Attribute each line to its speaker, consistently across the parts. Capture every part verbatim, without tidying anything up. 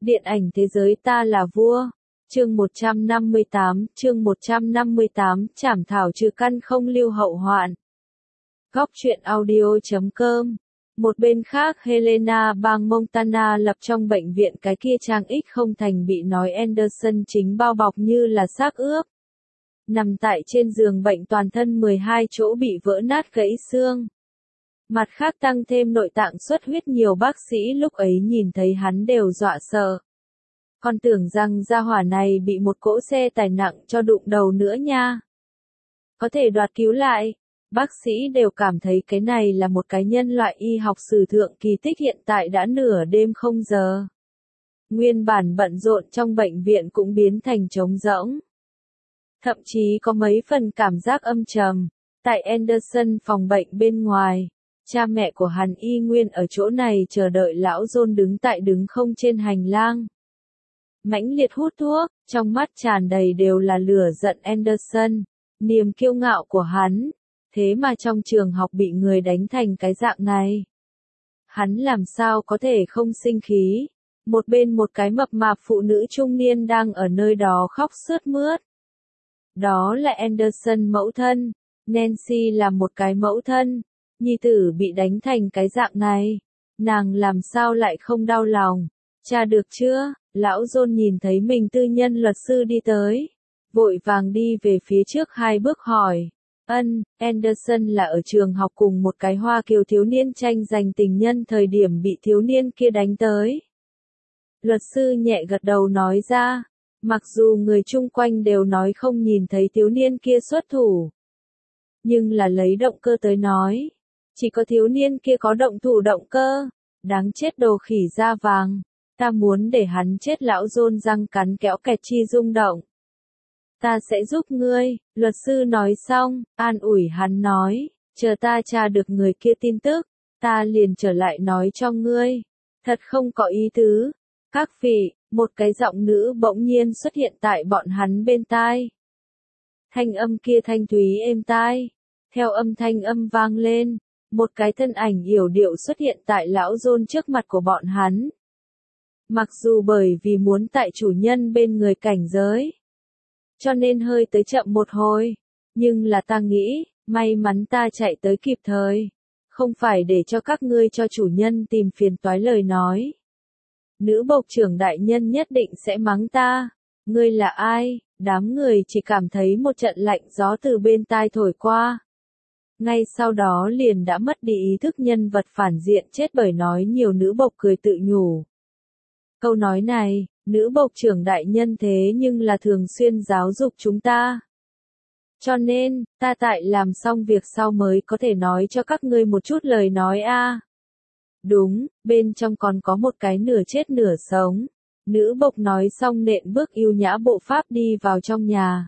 Speaker 1: Điện ảnh thế giới ta là vua. Chương một trăm năm mươi tám, chương một trăm năm mươi tám, trảm thảo trừ căn không lưu hậu hoạn. Góc truyện audio chấm com. Một bên khác Helena bang Montana lập trong bệnh viện cái kia trang ích không thành bị nói Anderson chính bao bọc như là xác ướp. Nằm tại trên giường bệnh toàn thân mười hai chỗ bị vỡ nát gãy xương. Mặt khác tăng thêm nội tạng xuất huyết, nhiều bác sĩ lúc ấy nhìn thấy hắn đều dọa sợ. Còn tưởng rằng gia hỏa này bị một cỗ xe tải nặng cho đụng đầu nữa nha. Có thể đoạt cứu lại. Bác sĩ đều cảm thấy cái này là một cái nhân loại y học sử thượng kỳ tích, hiện tại đã nửa đêm không giờ. Nguyên bản bận rộn trong bệnh viện cũng biến thành trống rỗng. Thậm chí có mấy phần cảm giác âm trầm. Tại Anderson phòng bệnh bên ngoài, cha mẹ của hắn y nguyên ở chỗ này chờ đợi lão John đứng tại đứng không trên hành lang. Mãnh liệt hút thuốc, trong mắt tràn đầy đều là lửa giận Anderson, niềm kiêu ngạo của hắn. Thế mà trong trường học bị người đánh thành cái dạng này. Hắn làm sao có thể không sinh khí. Một bên một cái mập mạp phụ nữ trung niên đang ở nơi đó khóc sướt mướt. Đó là Anderson mẫu thân. Nancy là một cái mẫu thân. Nhi tử bị đánh thành cái dạng này. Nàng làm sao lại không đau lòng. Cha được chưa? Lão John nhìn thấy mình tư nhân luật sư đi tới. Vội vàng đi về phía trước hai bước hỏi. Ân, Anderson là ở trường học cùng một cái Hoa Kiều thiếu niên tranh giành tình nhân thời điểm bị thiếu niên kia đánh tới. Luật sư nhẹ gật đầu nói ra, mặc dù người chung quanh đều nói không nhìn thấy thiếu niên kia xuất thủ. Nhưng là lấy động cơ tới nói, chỉ có thiếu niên kia có động thủ động cơ, đáng chết đồ khỉ da vàng, ta muốn để hắn chết. Lão John răng cắn kéo kẹt chi rung động. Ta sẽ giúp ngươi, luật sư nói xong, an ủi hắn nói, chờ ta tra được người kia tin tức, ta liền trở lại nói cho ngươi. Thật không có ý tứ. Các vị, một cái giọng nữ bỗng nhiên xuất hiện tại bọn hắn bên tai. Thanh âm kia thanh thúy êm tai. Theo âm thanh âm vang lên, một cái thân ảnh yểu điệu xuất hiện tại lão John trước mặt của bọn hắn. Mặc dù bởi vì muốn tại chủ nhân bên người cảnh giới, cho nên hơi tới chậm một hồi, nhưng là ta nghĩ, may mắn ta chạy tới kịp thời, không phải để cho các ngươi cho chủ nhân tìm phiền toái lời nói. Nữ bộc trưởng đại nhân nhất định sẽ mắng ta. Ngươi là ai? Đám người chỉ cảm thấy một trận lạnh gió từ bên tai thổi qua. Ngay sau đó liền đã mất đi ý thức, nhân vật phản diện chết bởi nói nhiều. Nữ bộc cười tự nhủ. Câu nói này, nữ bộc trưởng đại nhân thế nhưng là thường xuyên giáo dục chúng ta. Cho nên, ta tại làm xong việc sau mới có thể nói cho các ngươi một chút lời nói a. À. Đúng, bên trong còn có một cái nửa chết nửa sống. Nữ bộc nói xong nện bước yêu nhã bộ pháp đi vào trong nhà.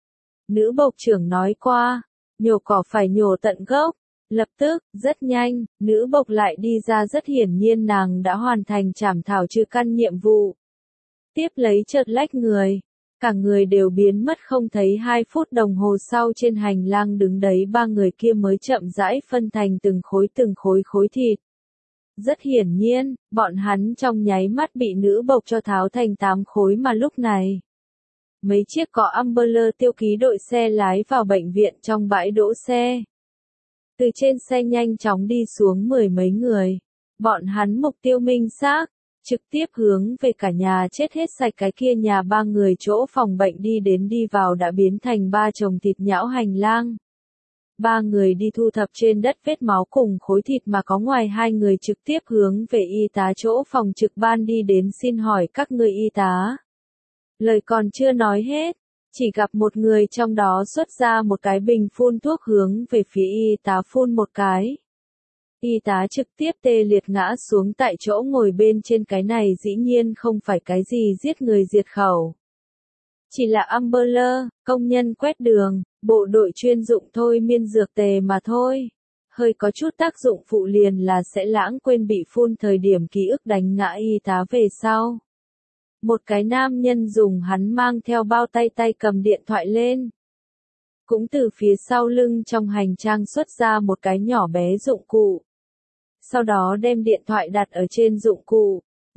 Speaker 1: Nữ bộc trưởng nói qua, nhổ cỏ phải nhổ tận gốc. Lập tức, rất nhanh, nữ bộc lại đi ra, rất hiển nhiên nàng đã hoàn thành trảm thảo trừ căn nhiệm vụ. Tiếp lấy chợt lách người, cả người đều biến mất không thấy. Hai phút đồng hồ sau trên hành lang đứng đấy ba người kia mới chậm rãi phân thành từng khối từng khối khối thịt. Rất hiển nhiên, bọn hắn trong nháy mắt bị nữ bộc cho tháo thành tám khối. Mà lúc này, mấy chiếc có Ambulance tiêu ký đội xe lái vào bệnh viện trong bãi đỗ xe. Từ trên xe nhanh chóng đi xuống mười mấy người. Bọn hắn mục tiêu minh xác, trực tiếp hướng về cả nhà chết hết sạch cái kia nhà ba người. Chỗ phòng bệnh đi đến đi vào đã biến thành ba chồng thịt nhão hành lang. Ba người đi thu thập trên đất vết máu cùng khối thịt mà có, ngoài hai người trực tiếp hướng về y tá chỗ phòng trực ban đi đến. Xin hỏi các ngươi y tá. Lời còn chưa nói hết, chỉ gặp một người trong đó xuất ra một cái bình phun thuốc hướng về phía y tá phun một cái. Y tá trực tiếp tê liệt ngã xuống tại chỗ ngồi bên trên. Cái này dĩ nhiên không phải cái gì giết người diệt khẩu. Chỉ là Ambulance, công nhân quét đường, bộ đội chuyên dụng thôi miên dược tề mà thôi. Hơi có chút tác dụng phụ liền là sẽ lãng quên bị phun thời điểm ký ức đánh ngã y tá về sau. Một cái nam nhân dùng hắn mang theo bao tay tay cầm điện thoại lên. Cũng từ phía sau lưng trong hành trang xuất ra một cái nhỏ bé dụng cụ. Sau đó đem điện thoại đặt ở trên dụng cụ.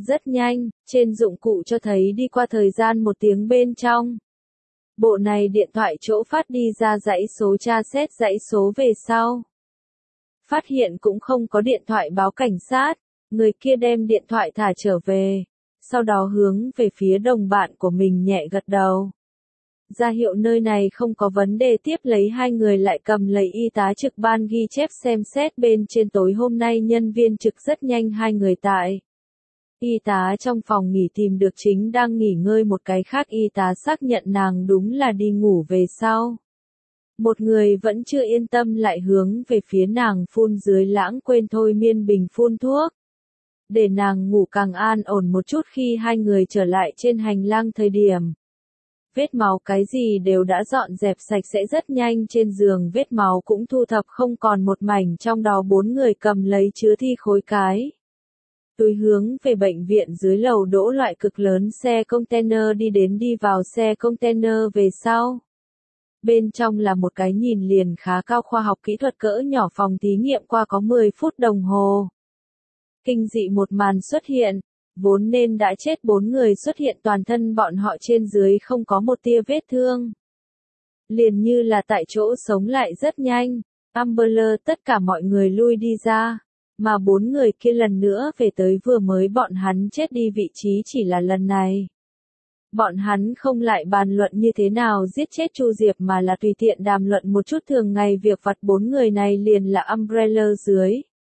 Speaker 1: Rất nhanh, trên dụng cụ cho thấy đi qua thời gian một tiếng bên trong. Bộ này điện thoại chỗ phát đi ra dãy số tra xét dãy số về sau. Phát hiện cũng không có điện thoại báo cảnh sát, người kia đem điện thoại thả trở về, sau đó hướng về phía đồng bạn của mình nhẹ gật đầu. Ra hiệu nơi này không có vấn đề, tiếp lấy hai người lại cầm lấy y tá trực ban ghi chép xem xét bên trên tối hôm nay nhân viên trực rất nhanh hai người tại. Y tá trong phòng nghỉ tìm được chính đang nghỉ ngơi một cái khác y tá xác nhận nàng đúng là đi ngủ về sau. Một người vẫn chưa yên tâm lại hướng về phía nàng phun dưới lãng quên thôi miên bình phun thuốc. Để nàng ngủ càng an ổn một chút khi hai người trở lại trên hành lang thời điểm. Vết máu cái gì đều đã dọn dẹp sạch sẽ rất nhanh, trên giường vết máu cũng thu thập không còn một mảnh, trong đó bốn người cầm lấy chứa thi khối cái. Túi hướng về bệnh viện dưới lầu đỗ loại cực lớn xe container đi đến đi vào xe container về sau. Bên trong là một cái nhìn liền khá cao khoa học kỹ thuật cỡ nhỏ phòng thí nghiệm qua có mười phút đồng hồ. Kinh dị một màn xuất hiện, vốn nên đã chết bốn người xuất hiện toàn thân bọn họ trên dưới không có một tia vết thương. Liền như là tại chỗ sống lại rất nhanh, Amber, tất cả mọi người lui đi ra, mà bốn người kia lần nữa về tới vừa mới bọn hắn chết đi vị trí, chỉ là lần này. Bọn hắn không lại bàn luận như thế nào giết chết Chu Diệp mà là tùy tiện đàm luận một chút thường ngày việc vặt, bốn người này liền là Umbrella dưới.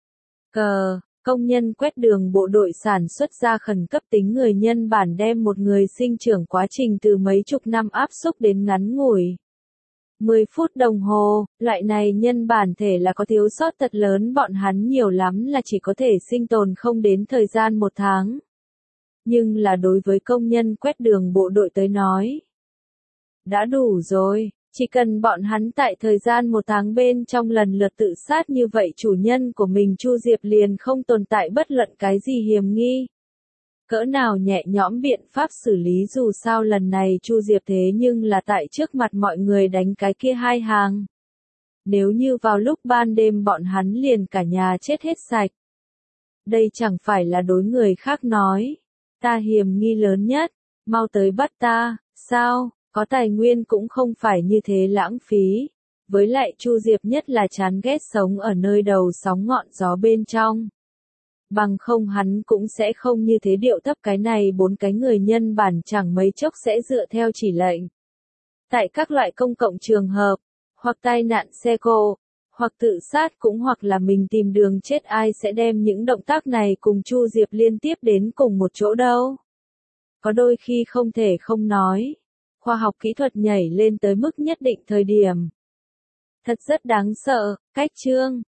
Speaker 1: Cờ, công nhân quét đường bộ đội sản xuất ra khẩn cấp tính người nhân bản đem một người sinh trưởng quá trình từ mấy chục năm áp xúc đến ngắn ngủi. mười phút đồng hồ, loại này nhân bản thể là có thiếu sót thật lớn, bọn hắn nhiều lắm là chỉ có thể sinh tồn không đến thời gian một tháng. Nhưng là đối với công nhân quét đường bộ đội tới nói, đã đủ rồi, chỉ cần bọn hắn tại thời gian một tháng bên trong lần lượt tự sát như vậy, chủ nhân của mình Chu Diệp liền không tồn tại bất luận cái gì hiểm nghi. Cỡ nào nhẹ nhõm biện pháp xử lý, dù sao lần này Chu Diệp thế nhưng là tại trước mặt mọi người đánh cái kia hai hàng. Nếu như vào lúc ban đêm bọn hắn liền cả nhà chết hết sạch. Đây chẳng phải là đối người khác nói. Ta hiểm nghi lớn nhất, mau tới bắt ta, sao, có tài nguyên cũng không phải như thế lãng phí. Với lại Chu Diệp nhất là chán ghét sống ở nơi đầu sóng ngọn gió bên trong. Bằng không hắn cũng sẽ không như thế điệu thấp, cái này bốn cái người nhân bản chẳng mấy chốc sẽ dựa theo chỉ lệnh. Tại các loại công cộng trường hợp, hoặc tai nạn xe cộ, hoặc tự sát cũng hoặc là mình tìm đường chết, ai sẽ đem những động tác này cùng Chu Diệp liên tiếp đến cùng một chỗ đâu. Có đôi khi không thể không nói, khoa học kỹ thuật nhảy lên tới mức nhất định thời điểm. Thật rất đáng sợ, cách chương.